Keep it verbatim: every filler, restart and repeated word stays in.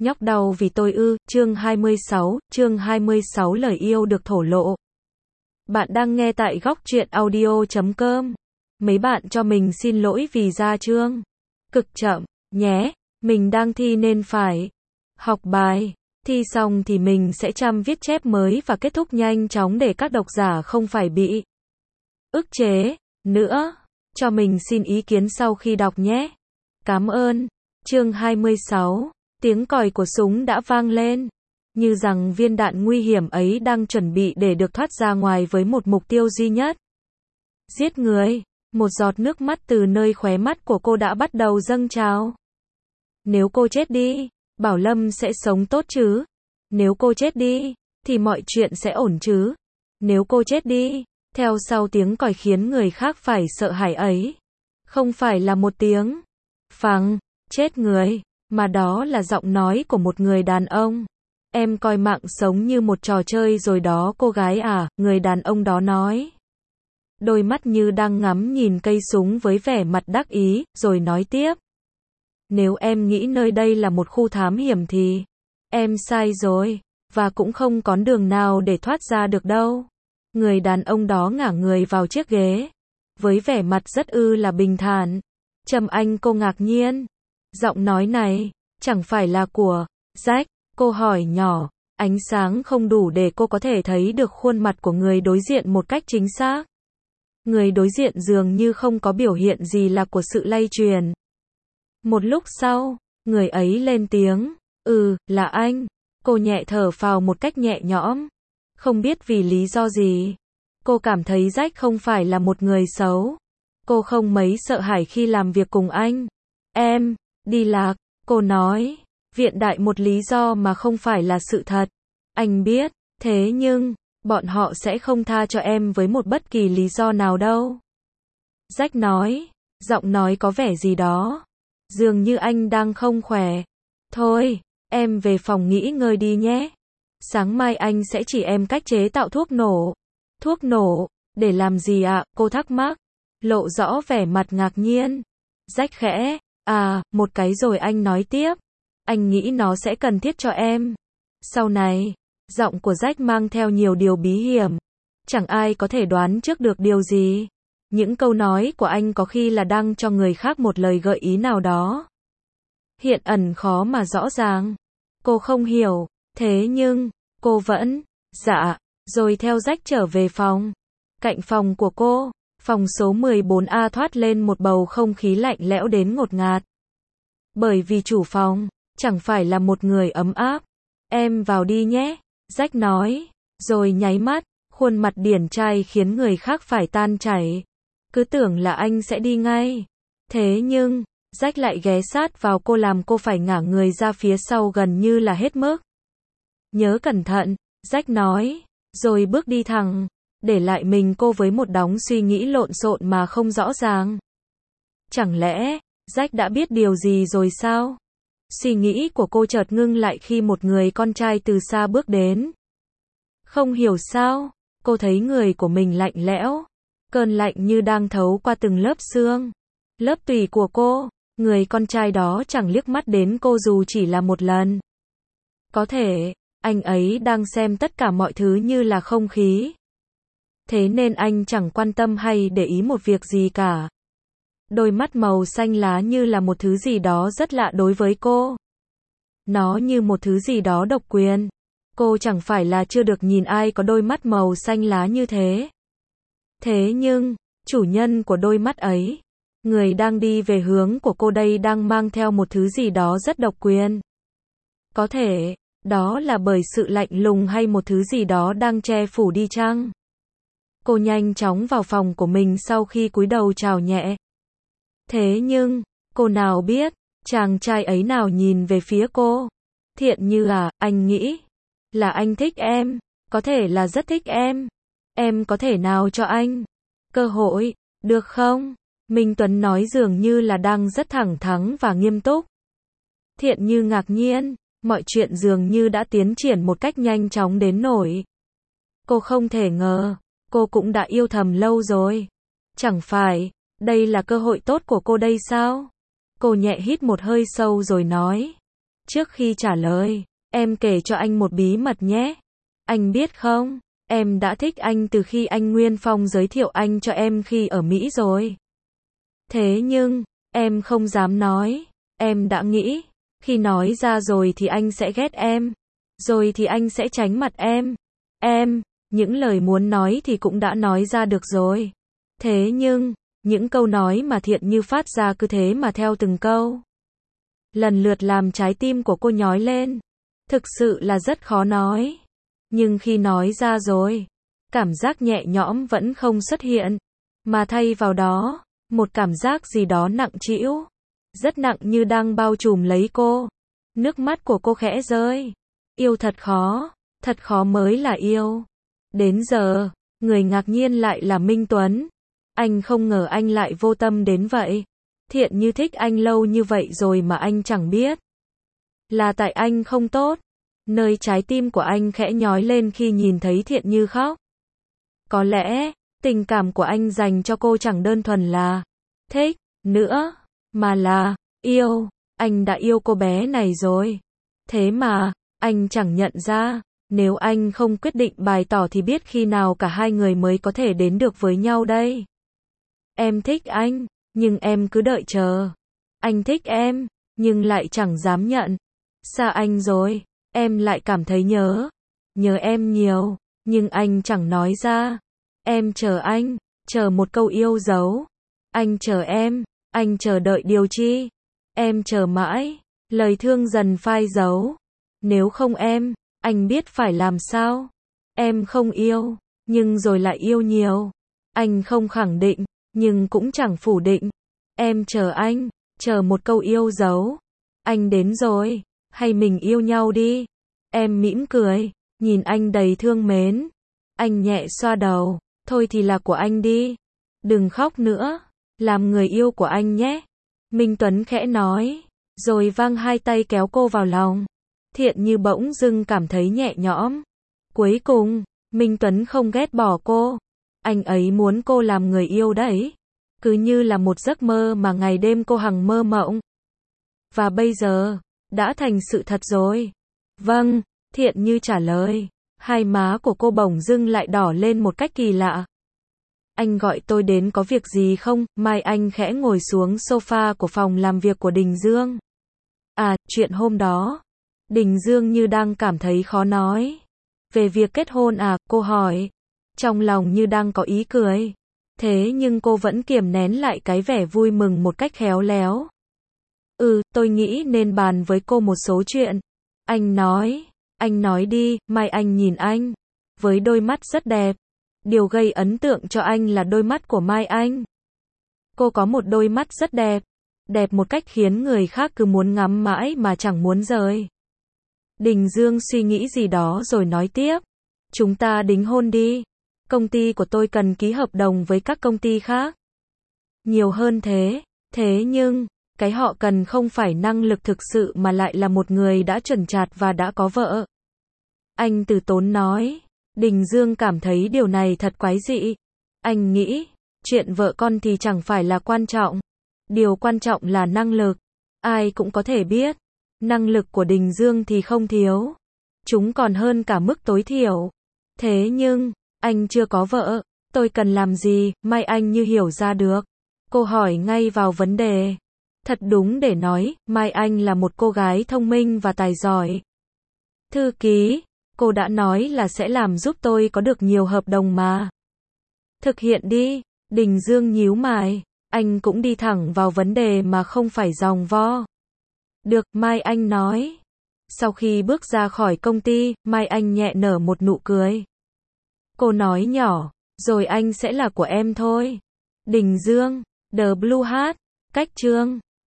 Nhóc đau vì tôi ư, chương hai mươi sáu, chương hai mươi sáu lời yêu được thổ lộ. Bạn đang nghe tại góc truyện audio chấm com. Mấy bạn cho mình xin lỗi vì ra chương cực chậm, nhé, mình đang thi nên phải học bài. Thi xong thì mình sẽ chăm viết chép mới và kết thúc nhanh chóng để các độc giả không phải bị ức chế nữa. Cho mình xin ý kiến sau khi đọc nhé. Cảm ơn. Chương hai mươi sáu. Tiếng còi của súng đã vang lên, như rằng viên đạn nguy hiểm ấy đang chuẩn bị để được thoát ra ngoài với một mục tiêu duy nhất. Giết người. Một giọt nước mắt từ nơi khóe mắt của cô đã bắt đầu dâng trào. Nếu cô chết đi, Bảo Lâm sẽ sống tốt chứ? Nếu cô chết đi, thì mọi chuyện sẽ ổn chứ? Nếu cô chết đi, theo sau tiếng còi khiến người khác phải sợ hãi ấy, không phải là một tiếng phăng, chết người, mà đó là giọng nói của một người đàn ông. Em coi mạng sống như một trò chơi rồi đó cô gái à, người đàn ông đó nói. Đôi mắt như đang ngắm nhìn cây súng với vẻ mặt đắc ý, rồi nói tiếp. Nếu em nghĩ nơi đây là một khu thám hiểm thì em sai rồi, và cũng không có đường nào để thoát ra được đâu. Người đàn ông đó ngả người vào chiếc ghế, với vẻ mặt rất ư là bình thản. Trầm Anh cô ngạc nhiên. Giọng nói này, chẳng phải là của Jack, cô hỏi nhỏ, ánh sáng không đủ để cô có thể thấy được khuôn mặt của người đối diện một cách chính xác. Người đối diện dường như không có biểu hiện gì là của sự lay truyền. Một lúc sau, người ấy lên tiếng, ừ, là anh. Cô nhẹ thở phào một cách nhẹ nhõm. Không biết vì lý do gì, cô cảm thấy Jack không phải là một người xấu. Cô không mấy sợ hãi khi làm việc cùng anh. Em đi lạc, cô nói, viện đại một lý do mà không phải là sự thật. Anh biết, thế nhưng, bọn họ sẽ không tha cho em với một bất kỳ lý do nào đâu. Jack nói, giọng nói có vẻ gì đó. Dường như anh đang không khỏe. Thôi, em về phòng nghỉ ngơi đi nhé. Sáng mai anh sẽ chỉ em cách chế tạo thuốc nổ. Thuốc nổ, để làm gì ạ? Cô thắc mắc, lộ rõ vẻ mặt ngạc nhiên. Jack khẽ, à, một cái rồi anh nói tiếp. Anh nghĩ nó sẽ cần thiết cho em. Sau này, giọng của Jack mang theo nhiều điều bí hiểm. Chẳng ai có thể đoán trước được điều gì. Những câu nói của anh có khi là đang cho người khác một lời gợi ý nào đó. Hiện ẩn khó mà rõ ràng. Cô không hiểu, thế nhưng, cô vẫn, dạ, rồi theo Jack trở về phòng. Cạnh phòng của cô, phòng số mười bốn A thoát lên một bầu không khí lạnh lẽo đến ngột ngạt. Bởi vì chủ phòng, chẳng phải là một người ấm áp. Em vào đi nhé, Jack nói, rồi nháy mắt, khuôn mặt điển trai khiến người khác phải tan chảy. Cứ tưởng là anh sẽ đi ngay. Thế nhưng, Jack lại ghé sát vào cô làm cô phải ngả người ra phía sau gần như là hết mức. Nhớ cẩn thận, Jack nói, rồi bước đi thẳng, để lại mình cô với một đống suy nghĩ lộn xộn mà không rõ ràng. Chẳng lẽ, Jack đã biết điều gì rồi sao? Suy nghĩ của cô chợt ngưng lại khi một người con trai từ xa bước đến. Không hiểu sao, cô thấy người của mình lạnh lẽo. Cơn lạnh như đang thấu qua từng lớp xương. Lớp tủy của cô, người con trai đó chẳng liếc mắt đến cô dù chỉ là một lần. Có thể, anh ấy đang xem tất cả mọi thứ như là không khí. Thế nên anh chẳng quan tâm hay để ý một việc gì cả. Đôi mắt màu xanh lá như là một thứ gì đó rất lạ đối với cô. Nó như một thứ gì đó độc quyền. Cô chẳng phải là chưa được nhìn ai có đôi mắt màu xanh lá như thế. Thế nhưng, chủ nhân của đôi mắt ấy, người đang đi về hướng của cô đây đang mang theo một thứ gì đó rất độc quyền. Có thể, đó là bởi sự lạnh lùng hay một thứ gì đó đang che phủ đi chăng? Cô nhanh chóng vào phòng của mình sau khi cúi đầu chào nhẹ. Thế nhưng, cô nào biết, chàng trai ấy nào nhìn về phía cô. Thiện Như à, anh nghĩ là anh thích em, có thể là rất thích em. Em có thể nào cho anh cơ hội, được không? Minh Tuấn nói dường như là đang rất thẳng thắn và nghiêm túc. Thiện Như ngạc nhiên, mọi chuyện dường như đã tiến triển một cách nhanh chóng đến nỗi cô không thể ngờ, cô cũng đã yêu thầm lâu rồi. Chẳng phải, đây là cơ hội tốt của cô đây sao? Cô nhẹ hít một hơi sâu rồi nói. Trước khi trả lời, em kể cho anh một bí mật nhé. Anh biết không, em đã thích anh từ khi anh Nguyên Phong giới thiệu anh cho em khi ở Mỹ rồi. Thế nhưng, em không dám nói. Em đã nghĩ, khi nói ra rồi thì anh sẽ ghét em. Rồi thì anh sẽ tránh mặt em. Em, những lời muốn nói thì cũng đã nói ra được rồi. Thế nhưng, những câu nói mà Thiện Như phát ra cứ thế mà theo từng câu. Lần lượt làm trái tim của cô nhói lên. Thực sự là rất khó nói. Nhưng khi nói ra rồi, cảm giác nhẹ nhõm vẫn không xuất hiện. Mà thay vào đó, một cảm giác gì đó nặng trĩu. Rất nặng như đang bao trùm lấy cô. Nước mắt của cô khẽ rơi. Yêu thật khó, thật khó mới là yêu. Đến giờ, người ngạc nhiên lại là Minh Tuấn. Anh không ngờ anh lại vô tâm đến vậy. Thiện Như thích anh lâu như vậy rồi mà anh chẳng biết. Là tại anh không tốt. Nơi trái tim của anh khẽ nhói lên khi nhìn thấy Thiện Như khóc. Có lẽ, tình cảm của anh dành cho cô chẳng đơn thuần là thích nữa, mà là yêu. Anh đã yêu cô bé này rồi. Thế mà, anh chẳng nhận ra. Nếu anh không quyết định bày tỏ thì biết khi nào cả hai người mới có thể đến được với nhau đây. Em thích anh, nhưng em cứ đợi chờ. Anh thích em, nhưng lại chẳng dám nhận. Xa anh rồi, em lại cảm thấy nhớ. Nhớ em nhiều, nhưng anh chẳng nói ra. Em chờ anh, chờ một câu yêu dấu. Anh chờ em, anh chờ đợi điều chi? Em chờ mãi, lời thương dần phai dấu. Nếu không em, anh biết phải làm sao? Em không yêu, nhưng rồi lại yêu nhiều. Anh không khẳng định, nhưng cũng chẳng phủ định. Em chờ anh, chờ một câu yêu dấu. Anh đến rồi, hay mình yêu nhau đi? Em mỉm cười, nhìn anh đầy thương mến. Anh nhẹ xoa đầu, thôi thì là của anh đi. Đừng khóc nữa, làm người yêu của anh nhé. Minh Tuấn khẽ nói, rồi vang hai tay kéo cô vào lòng. Thiện Như bỗng dưng cảm thấy nhẹ nhõm. Cuối cùng, Minh Tuấn không ghét bỏ cô. Anh ấy muốn cô làm người yêu đấy. Cứ như là một giấc mơ mà ngày đêm cô hằng mơ mộng. Và bây giờ, đã thành sự thật rồi. Vâng, Thiện Như trả lời. Hai má của cô bỗng dưng lại đỏ lên một cách kỳ lạ. Anh gọi tôi đến có việc gì không? Mai Anh khẽ ngồi xuống sofa của phòng làm việc của Đình Dương. À, chuyện hôm đó. Đình Dương như đang cảm thấy khó nói. Về việc kết hôn à, cô hỏi. Trong lòng như đang có ý cười. Thế nhưng cô vẫn kiềm nén lại cái vẻ vui mừng một cách khéo léo. Ừ, tôi nghĩ nên bàn với cô một số chuyện. Anh nói. Anh nói đi, Mai Anh nhìn anh. Với đôi mắt rất đẹp. Điều gây ấn tượng cho anh là đôi mắt của Mai Anh. Cô có một đôi mắt rất đẹp. Đẹp một cách khiến người khác cứ muốn ngắm mãi mà chẳng muốn rời. Đình Dương suy nghĩ gì đó rồi nói tiếp. Chúng ta đính hôn đi. Công ty của tôi cần ký hợp đồng với các công ty khác. Nhiều hơn thế. Thế nhưng, cái họ cần không phải năng lực thực sự mà lại là một người đã chuẩn chạc và đã có vợ. Anh từ tốn nói. Đình Dương cảm thấy điều này thật quái dị. Anh nghĩ, chuyện vợ con thì chẳng phải là quan trọng. Điều quan trọng là năng lực. Ai cũng có thể biết. Năng lực của Đình Dương thì không thiếu. Chúng còn hơn cả mức tối thiểu. Thế nhưng, anh chưa có vợ. Tôi cần làm gì? Mai Anh như hiểu ra được. Cô hỏi ngay vào vấn đề. Thật đúng để nói, Mai Anh là một cô gái thông minh và tài giỏi. Thư ký, cô đã nói là sẽ làm giúp tôi có được nhiều hợp đồng mà. Thực hiện đi. Đình Dương nhíu mày. Anh cũng đi thẳng vào vấn đề mà không phải vòng vo. Được, Mai Anh nói. Sau khi bước ra khỏi công ty, Mai Anh nhẹ nở một nụ cười. Cô nói nhỏ, rồi anh sẽ là của em thôi. Đình Dương, The Blue Hat, cách chương.